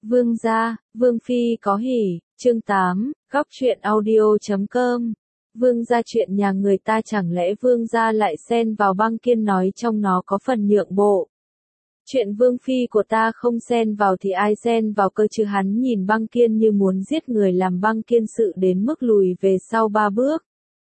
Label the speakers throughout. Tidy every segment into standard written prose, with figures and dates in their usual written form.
Speaker 1: Vương gia, Vương phi có hỉ, chương 8, góc truyện audio.com. Vương gia chuyện nhà người ta chẳng lẽ vương gia lại xen vào băng kiên nói trong nó có phần nhượng bộ. Chuyện vương phi của ta không xen vào thì ai xen vào cơ chứ, hắn nhìn băng kiên như muốn giết người, làm băng kiên sự đến mức lùi về sau 3 bước.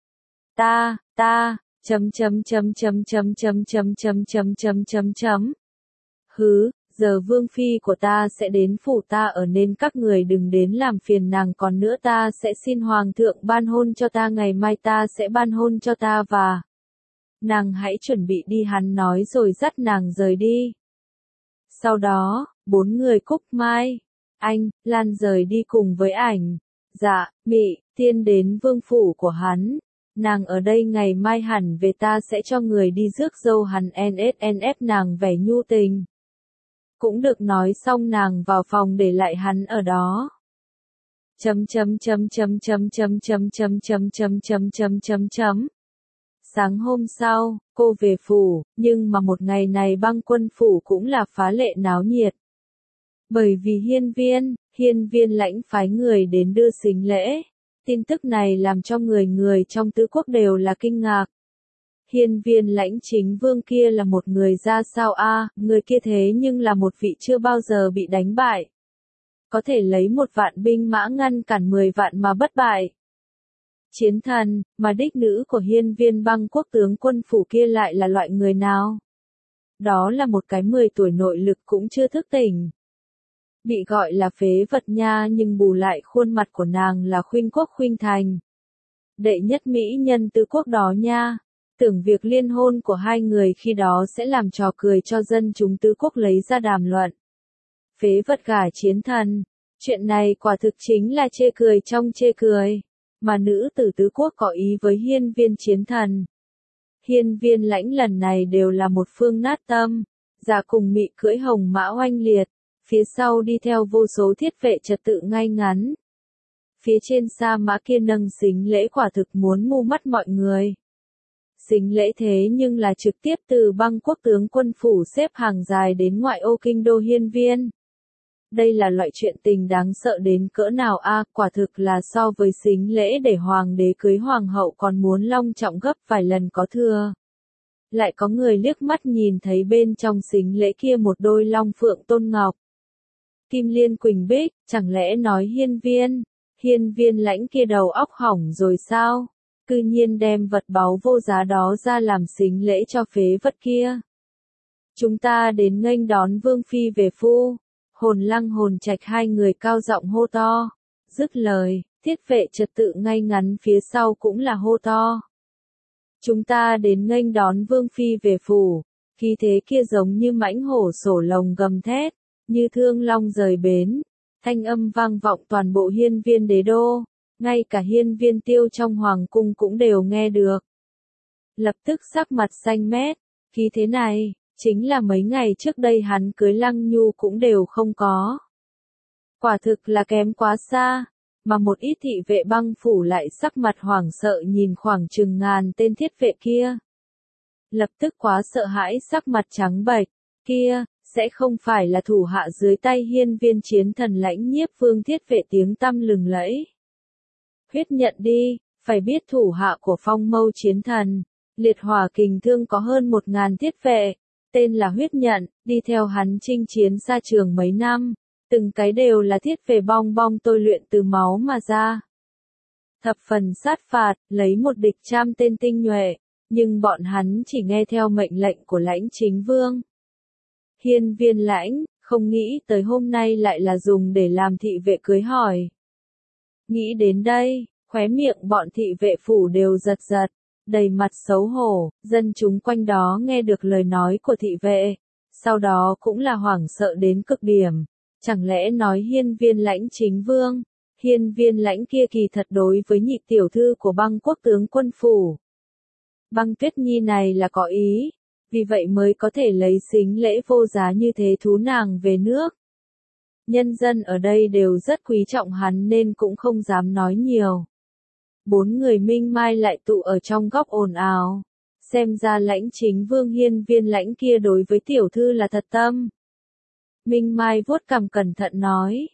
Speaker 1: Hứ, giờ vương phi của ta sẽ đến phủ ta ở nên các người đừng đến làm phiền nàng, còn nữa ta sẽ xin hoàng thượng ban hôn cho ta, ngày mai ta sẽ ban hôn cho ta và nàng hãy chuẩn bị đi, hắn nói rồi dắt nàng rời đi. Sau đó, 4 người Cúc Mai, Anh, Lan rời đi cùng với ảnh. Dạ, Mị, Tiên đến vương phủ của hắn. Nàng ở đây ngày mai hẳn về, ta sẽ cho người đi rước dâu hắn. NSNF nàng vẻ nhu tình. Cũng được, nói xong nàng vào phòng để lại hắn ở đó. Sáng hôm sau, cô về phủ, nhưng mà một ngày này băng quân phủ cũng là phá lệ náo nhiệt. Bởi vì hiên viên lãnh phái người đến đưa sính lễ. Tin tức này làm cho người trong tứ quốc đều là kinh ngạc. Hiên viên lãnh chính vương kia là một người ra sao a? Người kia thế nhưng là một vị chưa bao giờ bị đánh bại. Có thể lấy 1 vạn binh mã ngăn cản 10 vạn mà bất bại. Chiến thần, mà đích nữ của hiên viên băng quốc tướng quân phủ kia lại là loại người nào? Đó là một cái 10 tuổi nội lực cũng chưa thức tỉnh. Bị gọi là phế vật nha, nhưng bù lại khuôn mặt của nàng là khuynh quốc khuynh thành. Đệ nhất mỹ nhân tứ quốc đó nha. Tưởng việc liên hôn của hai người khi đó sẽ làm trò cười cho dân chúng tứ quốc lấy ra đàm luận. Phế vật gả chiến thần. Chuyện này quả thực chính là chê cười trong chê cười. Mà nữ tử tứ quốc có ý với hiên viên chiến thần. Hiên viên lãnh lần này đều là một phương nát tâm. Giả cùng Mị cưỡi hồng mã oanh liệt. Phía sau đi theo vô số thiết vệ trật tự ngay ngắn. Phía trên sa mã kia nâng sính lễ quả thực muốn mu mắt mọi người. Sính lễ thế nhưng là trực tiếp từ băng quốc tướng quân phủ xếp hàng dài đến ngoại ô kinh đô hiên viên. Đây là loại chuyện tình đáng sợ đến cỡ nào a? Quả thực là so với sính lễ để hoàng đế cưới hoàng hậu còn muốn long trọng gấp vài lần có thừa. Lại có người liếc mắt nhìn thấy bên trong sính lễ kia một đôi long phượng tôn ngọc. Kim liên quỳnh bích, chẳng lẽ nói hiên viên lãnh kia đầu óc hỏng rồi sao? Cư nhiên đem vật báu vô giá đó ra làm sính lễ cho phế vật kia. Chúng ta đến nghênh đón vương phi về phu. Hồn Lăng Hồn Trạch hai người cao giọng hô to. Dứt lời, thiết vệ trật tự ngay ngắn phía sau cũng là hô to. Chúng ta đến nghênh đón vương phi về phủ. Khí thế kia giống như mãnh hổ sổ lồng gầm thét, như thương long rời bến. Thanh âm vang vọng toàn bộ hiên viên đế đô. Ngay cả hiên viên tiêu trong hoàng cung cũng đều nghe được. Lập tức sắc mặt xanh mét, khí thế này, chính là mấy ngày trước đây hắn cưới Lăng Nhu cũng đều không có. Quả thực là kém quá xa, mà một ít thị vệ băng phủ lại sắc mặt hoảng sợ nhìn khoảng chừng ngàn tên thiết vệ kia. Lập tức quá sợ hãi, sắc mặt trắng bệch, kia, sẽ không phải là thủ hạ dưới tay hiên viên chiến thần lãnh nhiếp vương thiết vệ tiếng tăm lừng lẫy. Huyết nhận đi, phải biết thủ hạ của phong mâu chiến thần, liệt hỏa kình thương có hơn 1000 thiết vệ, tên là huyết nhận, đi theo hắn chinh chiến xa trường mấy năm, từng cái đều là thiết vệ bong bong tôi luyện từ máu mà ra. Thập phần sát phạt, lấy một địch trăm tên tinh nhuệ, nhưng bọn hắn chỉ nghe theo mệnh lệnh của lãnh chính vương. Hiên viên lãnh, không nghĩ tới hôm nay lại là dùng để làm thị vệ cưới hỏi. Nghĩ đến đây, khóe miệng bọn thị vệ phủ đều giật giật, đầy mặt xấu hổ, dân chúng quanh đó nghe được lời nói của thị vệ, sau đó cũng là hoảng sợ đến cực điểm, chẳng lẽ nói hiên viên lãnh chính vương, hiên viên lãnh kia kỳ thật đối với nhị tiểu thư của băng quốc tướng quân phủ. Băng Tuyết Nhi này là có ý, vì vậy mới có thể lấy sính lễ vô giá như thế thú nàng về nước. Nhân dân ở đây đều rất quý trọng hắn nên cũng không dám nói nhiều. 4 người minh mai lại tụ ở trong góc ồn ào. Xem ra lãnh chính vương hiên viên lãnh kia đối với tiểu thư là thật tâm. Minh Mai vuốt cằm cẩn thận nói.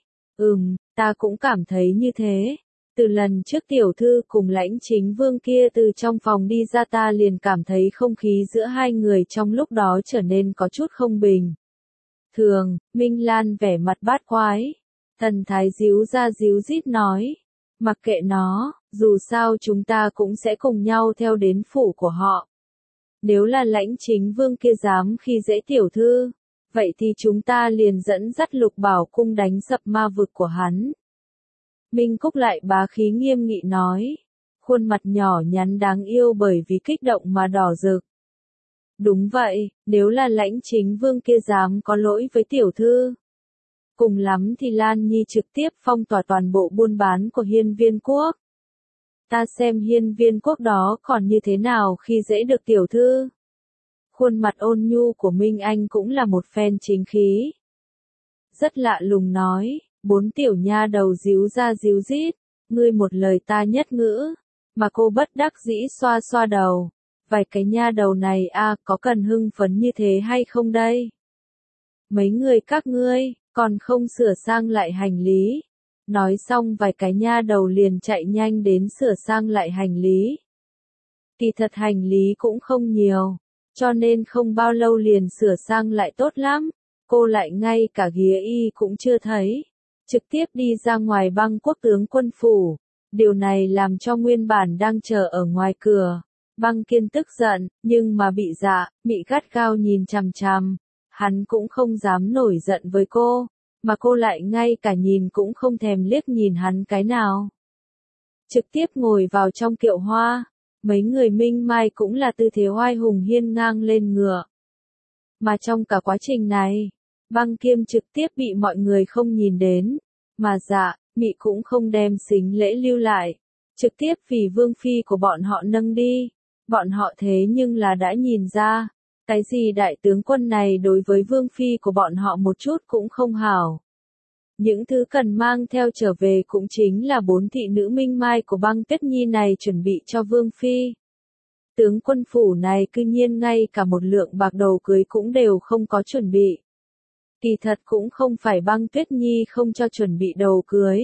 Speaker 1: Ta cũng cảm thấy như thế. Từ lần trước tiểu thư cùng Lãnh Chính Vương kia từ trong phòng đi ra ta liền cảm thấy không khí giữa hai người trong lúc đó trở nên có chút không bình. Thường, Minh Lan vẻ mặt bát quái. Thần thái díu ra díu dít nói. Mặc kệ nó, dù sao chúng ta cũng sẽ cùng nhau theo đến phủ của họ. Nếu là Lãnh Chính Vương kia dám khi dễ tiểu thư, vậy thì chúng ta liền dẫn dắt Lục Bảo Cung đánh sập ma vực của hắn. Minh Cúc lại bá khí nghiêm nghị nói. Khuôn mặt nhỏ nhắn đáng yêu bởi vì kích động mà đỏ rực. Đúng vậy, nếu là Lãnh Chính Vương kia dám có lỗi với tiểu thư, cùng lắm thì Lan Nhi trực tiếp phong tỏa toàn bộ buôn bán của Hiên Viên Quốc. Ta xem Hiên Viên Quốc đó còn như thế nào khi dễ được tiểu thư. Khuôn mặt ôn nhu của Minh Anh cũng là một phen chính khí. Rất lạ lùng nói, 4 tiểu nha đầu díu ra díu dít, ngươi một lời ta nhất ngữ, mà cô bất đắc dĩ xoa xoa đầu. Vài cái nha đầu này có cần hưng phấn như thế hay không đây? Mấy người các ngươi, còn không sửa sang lại hành lý. Nói xong vài cái nha đầu liền chạy nhanh đến sửa sang lại hành lý. Kỳ thật hành lý cũng không nhiều, cho nên không bao lâu liền sửa sang lại tốt lắm. Cô lại ngay cả ghía y cũng chưa thấy, trực tiếp đi ra ngoài Băng Quốc tướng quân phủ. Điều này làm cho nguyên bản đang chờ ở ngoài cửa Băng Kiên tức giận, nhưng mà bị Dạ Mị gắt gao nhìn chằm chằm. Hắn cũng không dám nổi giận với cô, mà cô lại ngay cả nhìn cũng không thèm liếc nhìn hắn cái nào. Trực tiếp ngồi vào trong kiệu hoa, mấy người Minh Mai cũng là tư thế oai hùng hiên ngang lên ngựa. Mà trong cả quá trình này, Băng Kiêm trực tiếp bị mọi người không nhìn đến, mà Dạ Mị cũng không đem sính lễ lưu lại, trực tiếp vì vương phi của bọn họ nâng đi. Bọn họ thế nhưng là đã nhìn ra, cái gì đại tướng quân này đối với vương phi của bọn họ một chút cũng không hảo. Những thứ cần mang theo trở về cũng chính là 4 thị nữ Minh Mai của Băng Tuyết Nhi này chuẩn bị cho vương phi. Tướng quân phủ này cư nhiên ngay cả một lượng bạc đầu cưới cũng đều không có chuẩn bị. Kỳ thật cũng không phải Băng Tuyết Nhi không cho chuẩn bị đầu cưới.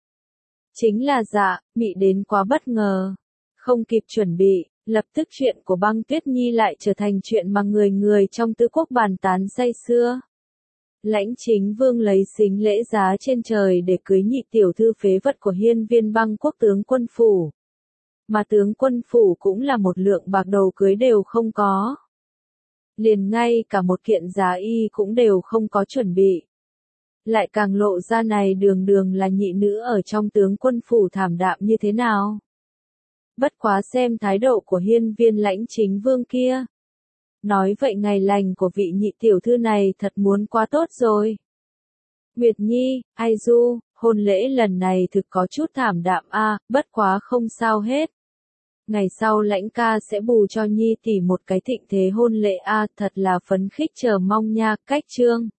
Speaker 1: Chính là Dạ Mị đến quá bất ngờ, không kịp chuẩn bị. Lập tức chuyện của Băng Tuyết Nhi lại trở thành chuyện mà người người trong tứ quốc bàn tán say sưa. Lãnh Chính Vương lấy sính lễ giá trên trời để cưới nhị tiểu thư phế vật của Hiên Viên Băng Quốc tướng quân phủ. Mà tướng quân phủ cũng là một lượng bạc đầu cưới đều không có. Liền ngay cả một kiện giá y cũng đều không có chuẩn bị. Lại càng lộ ra này đường đường là nhị nữ ở trong tướng quân phủ thảm đạm như thế nào. Bất quá xem thái độ của Hiên Viên Lãnh Chính Vương kia. Nói vậy ngày lành của vị nhị tiểu thư này thật muốn quá tốt rồi. Nguyệt Nhi, Ai Du, hôn lễ lần này thực có chút thảm đạm bất quá không sao hết. Ngày sau Lãnh ca sẽ bù cho Nhi tỷ một cái thịnh thế hôn lễ thật là phấn khích chờ mong nha. Cách chương